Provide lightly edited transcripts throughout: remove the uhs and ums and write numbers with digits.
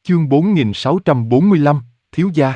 Chương 4645, Thiếu gia.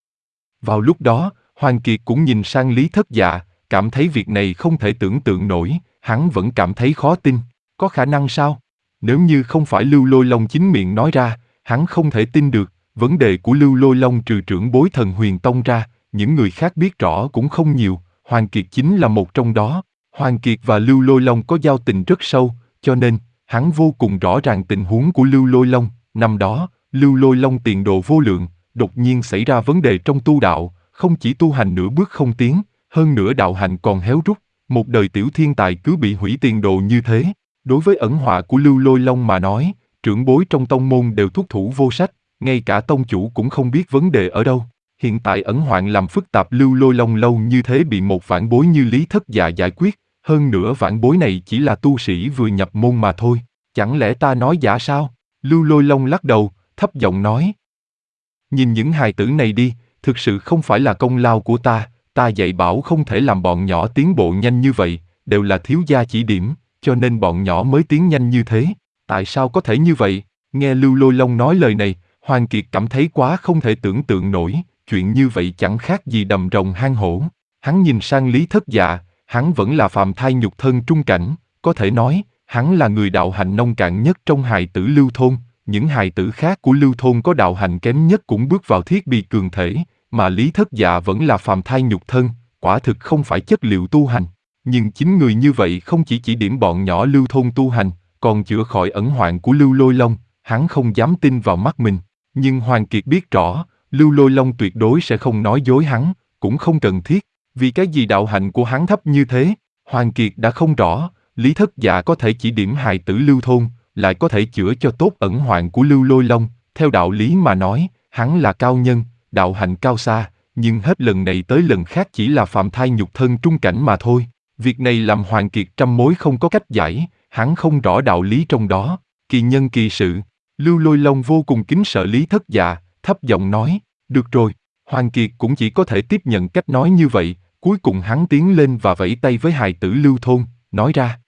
Vào lúc đó, Hoàng Kiệt cũng nhìn sang Lý Thất Dạ, cảm thấy việc này không thể tưởng tượng nổi, hắn vẫn cảm thấy khó tin. Có khả năng sao? Nếu như không phải Lưu Lôi Long chính miệng nói ra, hắn không thể tin được. Vấn đề của Lưu Lôi Long trừ trưởng bối Thần Huyền Tông ra, những người khác biết rõ cũng không nhiều, Hoàng Kiệt chính là một trong đó. Hoàng Kiệt và Lưu Lôi Long có giao tình rất sâu, cho nên, hắn vô cùng rõ ràng tình huống của Lưu Lôi Long. Năm đó, Lưu Lôi Long tiền đồ vô lượng, đột nhiên xảy ra vấn đề trong tu đạo, không chỉ tu hành nửa bước không tiến, hơn nữa đạo hành còn héo rút, một đời tiểu thiên tài cứ bị hủy tiền đồ như thế. Đối với ẩn họa của Lưu Lôi Long mà nói, trưởng bối trong tông môn đều thúc thủ vô sách, ngay cả tông chủ cũng không biết vấn đề ở đâu. Hiện tại ẩn hoạn làm phức tạp Lưu Lôi Long lâu như thế bị một vãn bối như Lý Thất Dạ giải quyết, hơn nữa vãn bối này chỉ là tu sĩ vừa nhập môn mà thôi, chẳng lẽ ta nói giả sao? Lưu Lôi Long lắc đầu, thấp giọng nói. Nhìn những hài tử này đi, thực sự không phải là công lao của ta dạy bảo không thể làm bọn nhỏ tiến bộ nhanh như vậy, đều là thiếu gia chỉ điểm, cho nên bọn nhỏ mới tiến nhanh như thế. Tại sao có thể như vậy? Nghe Lưu Lôi Long nói lời này, Hoàng Kiệt cảm thấy quá không thể tưởng tượng nổi, chuyện như vậy chẳng khác gì đầm rồng hang hổ. Hắn nhìn sang Lý Thất Dạ, hắn vẫn là phàm thai nhục thân trung cảnh, có thể nói, hắn là người đạo hành nông cạn nhất trong hài tử Lưu thôn. Những hài tử khác của Lưu thôn có đạo hành kém nhất cũng bước vào thiết bị cường thể, mà Lý Thất Dạ vẫn là phàm thai nhục thân, quả thực không phải chất liệu tu hành. Nhưng chính người như vậy không chỉ điểm bọn nhỏ Lưu thôn tu hành, còn chữa khỏi ẩn hoạn của Lưu Lôi Long, hắn không dám tin vào mắt mình. Nhưng Hoàng Kiệt biết rõ, Lưu Lôi Long tuyệt đối sẽ không nói dối hắn, cũng không cần thiết, vì cái gì đạo hạnh của hắn thấp như thế. Hoàng Kiệt đã không rõ, Lý Thất Dạ có thể chỉ điểm hài tử Lưu thôn, lại có thể chữa cho tốt ẩn hoạn của Lưu Lôi Long. Theo đạo lý mà nói, hắn là cao nhân, đạo hạnh cao xa, nhưng hết lần này tới lần khác chỉ là phàm thai nhục thân trung cảnh mà thôi. Việc này làm Hoàng Kiệt trăm mối không có cách giải, hắn không rõ đạo lý trong đó. Kỳ nhân kỳ sự, Lưu Lôi Long vô cùng kính sợ Lý Thất Dạ, thấp giọng nói, được rồi. Hoàng Kiệt cũng chỉ có thể tiếp nhận cách nói như vậy, cuối cùng hắn tiến lên và vẫy tay với hài tử Lưu thôn, nói ra.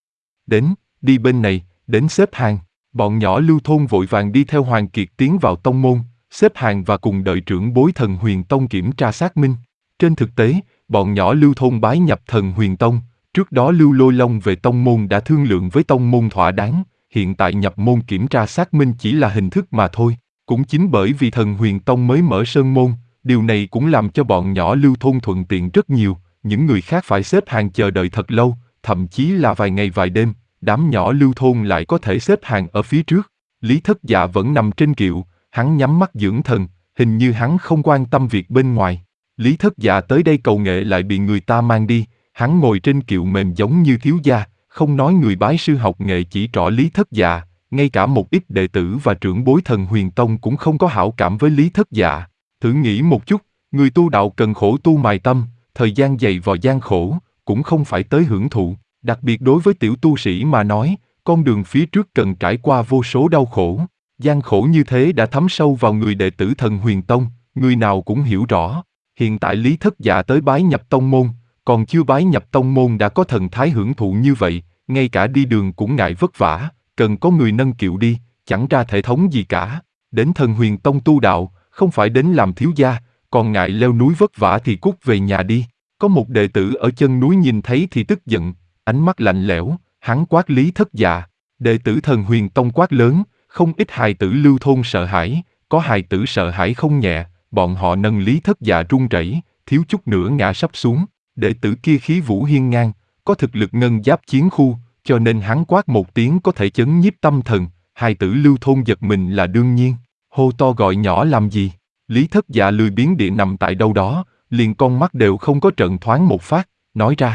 Đến, đi bên này. Đến xếp hàng, bọn nhỏ Lưu thôn vội vàng đi theo Hoàng Kiệt tiến vào tông môn, xếp hàng và cùng đợi trưởng bối Thần Huyền Tông kiểm tra xác minh. Trên thực tế, bọn nhỏ Lưu thôn bái nhập Thần Huyền Tông, trước đó Lưu Lôi Long về tông môn đã thương lượng với tông môn thỏa đáng, hiện tại nhập môn kiểm tra xác minh chỉ là hình thức mà thôi. Cũng chính bởi vì Thần Huyền Tông mới mở sơn môn, điều này cũng làm cho bọn nhỏ Lưu thôn thuận tiện rất nhiều, những người khác phải xếp hàng chờ đợi thật lâu, thậm chí là vài ngày vài đêm. Đám nhỏ Lưu thôn lại có thể xếp hàng ở phía trước. Lý Thất Dạ vẫn nằm trên kiệu, hắn nhắm mắt dưỡng thần, hình như hắn không quan tâm việc bên ngoài. Lý Thất Dạ tới đây cầu nghệ lại bị người ta mang đi, hắn ngồi trên kiệu mềm giống như thiếu gia, không nói người bái sư học nghệ chỉ trỏ Lý Thất Dạ, ngay cả một ít đệ tử và trưởng bối Thần Huyền Tông cũng không có hảo cảm với Lý Thất Dạ. Thử nghĩ một chút, người tu đạo cần khổ tu mài tâm, thời gian dày vò gian khổ, cũng không phải tới hưởng thụ. Đặc biệt đối với tiểu tu sĩ mà nói, con đường phía trước cần trải qua vô số đau khổ. Gian khổ như thế đã thấm sâu vào người đệ tử Thần Huyền Tông, người nào cũng hiểu rõ. Hiện tại Lý Thất Dạ tới bái nhập tông môn, còn chưa bái nhập tông môn đã có thần thái hưởng thụ như vậy, ngay cả đi đường cũng ngại vất vả, cần có người nâng kiệu đi, chẳng ra thể thống gì cả. Đến Thần Huyền Tông tu đạo, không phải đến làm thiếu gia, còn ngại leo núi vất vả thì cút về nhà đi. Có một đệ tử ở chân núi nhìn thấy thì tức giận, ánh mắt lạnh lẽo, hắn quát Lý Thất Dạ. Đệ tử Thần Huyền Tông quát lớn, không ít hài tử Lưu thôn sợ hãi, có hài tử sợ hãi không nhẹ, bọn họ nâng Lý Thất Dạ run rẩy, thiếu chút nữa ngã sắp xuống. Đệ tử kia khí vũ hiên ngang, có thực lực ngân giáp chiến khu, cho nên hắn quát một tiếng có thể chấn nhiếp tâm thần, hài tử Lưu thôn giật mình là đương nhiên. Hô to gọi nhỏ làm gì? Lý Thất Dạ lười biếng địa nằm tại đâu đó, liền con mắt đều không có trợn thoáng một phát, nói ra.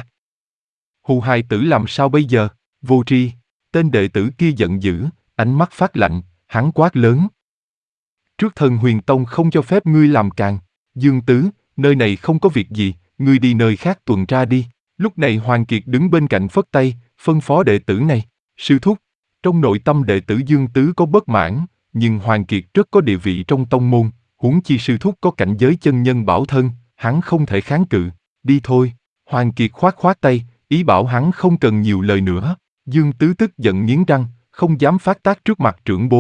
Hù hài tử làm sao bây giờ? Vô tri. Tên đệ tử kia giận dữ, ánh mắt phát lạnh, hắn quát lớn. Trước Thần Huyền Tông không cho phép ngươi làm càn. Dương Tứ, nơi này không có việc gì, ngươi đi nơi khác tuần tra đi. Lúc này Hoàng Kiệt đứng bên cạnh phất tay, phân phó đệ tử này. Sư thúc. Trong nội tâm đệ tử Dương Tứ có bất mãn, nhưng Hoàng Kiệt rất có địa vị trong tông môn, huống chi sư thúc có cảnh giới chân nhân bảo thân, hắn không thể kháng cự. Đi thôi. Hoàng Kiệt khoát tay, ý bảo hắn không cần nhiều lời nữa. Dương Tứ tức giận nghiến răng, không dám phát tác trước mặt trưởng bối,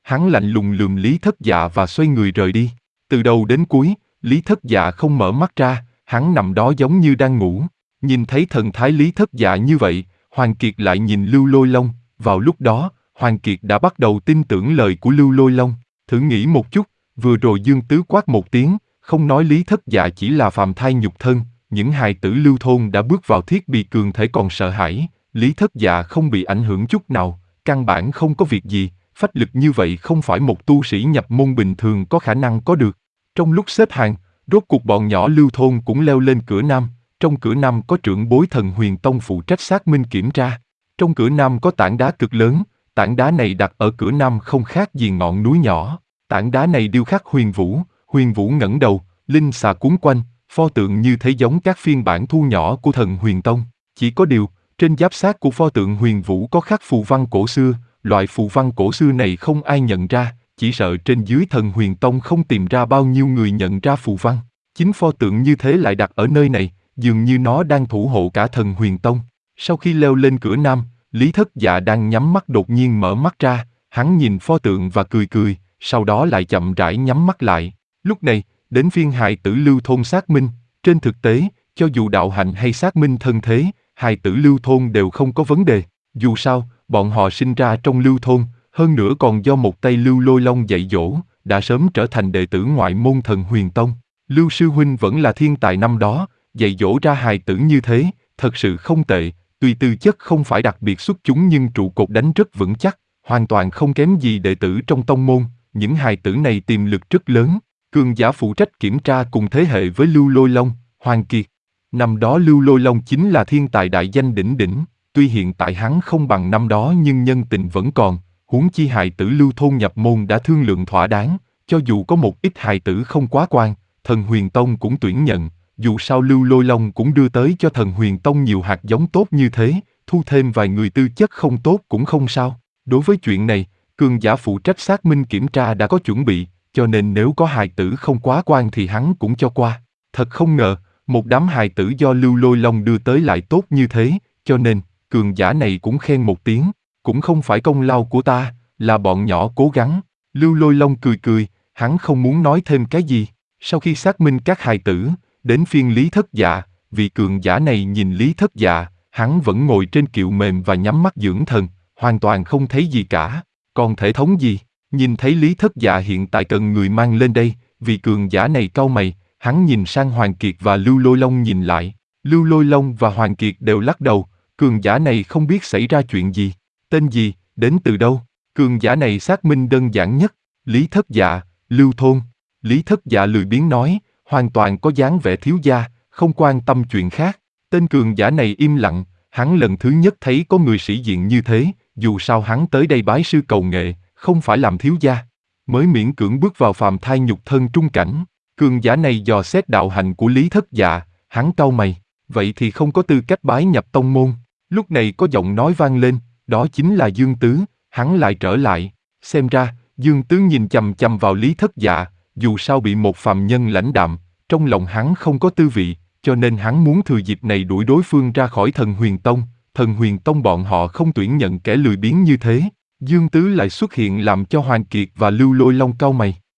Hắn lạnh lùng lườm Lý Thất Dạ và xoay người rời đi. Từ đầu đến cuối, Lý Thất Dạ không mở mắt ra, hắn nằm đó giống như đang ngủ. Nhìn thấy thần thái Lý Thất Dạ như vậy, Hoàng Kiệt lại nhìn Lưu Lôi Long. Vào lúc đó, Hoàng Kiệt đã bắt đầu tin tưởng lời của Lưu Lôi Long. Thử nghĩ một chút, vừa rồi Dương Tứ quát một tiếng, không nói Lý Thất Dạ chỉ là phàm thai nhục thân, những hài tử Lưu thôn đã bước vào thiết bị cường thể còn sợ hãi, Lý Thất Dạ không bị ảnh hưởng chút nào, căn bản không có việc gì, phách lực như vậy không phải một tu sĩ nhập môn bình thường có khả năng có được. Trong lúc xếp hàng, rốt cuộc bọn nhỏ Lưu thôn cũng leo lên cửa nam, trong cửa nam có trưởng bối Thần Huyền Tông phụ trách xác minh kiểm tra. Trong cửa nam có tảng đá cực lớn, tảng đá này đặt ở cửa nam không khác gì ngọn núi nhỏ. Tảng đá này điêu khắc Huyền Vũ ngẩng đầu, linh xà cuốn quanh, pho tượng như thế giống các phiên bản thu nhỏ của Thần Huyền Tông. Chỉ có điều, trên giáp xác của pho tượng Huyền Vũ có khắc phù văn cổ xưa, loại phù văn cổ xưa này không ai nhận ra, chỉ sợ trên dưới Thần Huyền Tông không tìm ra bao nhiêu người nhận ra phù văn. Chính pho tượng như thế lại đặt ở nơi này, dường như nó đang thủ hộ cả Thần Huyền Tông. Sau khi leo lên cửa nam, Lý Thất Dạ đang nhắm mắt đột nhiên mở mắt ra, hắn nhìn pho tượng và cười cười, sau đó lại chậm rãi nhắm mắt lại. Lúc này, đến phiên hài tử Lưu thôn xác minh, trên thực tế, cho dù đạo hạnh hay xác minh thân thế, hài tử Lưu thôn đều không có vấn đề. Dù sao, bọn họ sinh ra trong Lưu thôn, hơn nữa còn do một tay Lưu Lôi Long dạy dỗ, đã sớm trở thành đệ tử ngoại môn Thần Huyền Tông. Lưu sư huynh vẫn là thiên tài năm đó, dạy dỗ ra hài tử như thế, thật sự không tệ, tuy tư chất không phải đặc biệt xuất chúng nhưng trụ cột đánh rất vững chắc, hoàn toàn không kém gì đệ tử trong tông môn, những hài tử này tiềm lực rất lớn. Cường giả phụ trách kiểm tra cùng thế hệ với Lưu Lôi Long, Hoàng Kiệt. Năm đó Lưu Lôi Long chính là thiên tài đại danh đỉnh đỉnh, tuy hiện tại hắn không bằng năm đó nhưng nhân tình vẫn còn, huống chi hài tử Lưu thôn nhập môn đã thương lượng thỏa đáng, cho dù có một ít hài tử không quá quan, Thần Huyền Tông cũng tuyển nhận, dù sao Lưu Lôi Long cũng đưa tới cho Thần Huyền Tông nhiều hạt giống tốt như thế, thu thêm vài người tư chất không tốt cũng không sao. Đối với chuyện này, cường giả phụ trách xác minh kiểm tra đã có chuẩn bị, cho nên nếu có hài tử không quá quan thì hắn cũng cho qua. Thật không ngờ, một đám hài tử do Lưu Lôi Long đưa tới lại tốt như thế, cho nên, cường giả này cũng khen một tiếng, cũng không phải công lao của ta, là bọn nhỏ cố gắng. Lưu Lôi Long cười cười, hắn không muốn nói thêm cái gì. Sau khi xác minh các hài tử, đến phiên Lý Thất Dạ, vị cường giả này nhìn Lý Thất Dạ, hắn vẫn ngồi trên kiệu mềm và nhắm mắt dưỡng thần, hoàn toàn không thấy gì cả. Còn thể thống gì? Nhìn thấy Lý Thất Dạ hiện tại cần người mang lên đây, vị cường giả này cau mày, hắn nhìn sang Hoàng Kiệt và Lưu Lôi Long nhìn lại. Lưu Lôi Long và Hoàng Kiệt đều lắc đầu, cường giả này không biết xảy ra chuyện gì. Tên gì, đến từ đâu? Cường giả này xác minh đơn giản nhất, Lý Thất Dạ, Lưu thôn. Lý Thất Dạ lười biếng nói, hoàn toàn có dáng vẻ thiếu gia, không quan tâm chuyện khác. Tên cường giả này im lặng, hắn lần thứ nhất thấy có người sĩ diện như thế, dù sao hắn tới đây bái sư cầu nghệ, không phải làm thiếu gia, mới miễn cưỡng bước vào phàm thai nhục thân trung cảnh. Cường giả này dò xét đạo hạnh của Lý Thất Dạ, hắn cau mày, vậy thì không có tư cách bái nhập tông môn. Lúc này có giọng nói vang lên, đó chính là Dương Tứ, hắn lại trở lại. Xem ra, Dương Tứ nhìn chằm chằm vào Lý Thất Dạ, dù sao bị một phàm nhân lãnh đạm, trong lòng hắn không có tư vị, cho nên hắn muốn thừa dịp này đuổi đối phương ra khỏi Thần Huyền Tông. Thần Huyền Tông bọn họ không tuyển nhận kẻ lười biếng như thế. Dương Tứ lại xuất hiện làm cho Hoàng Kiệt và Lưu Lôi Long cau mày.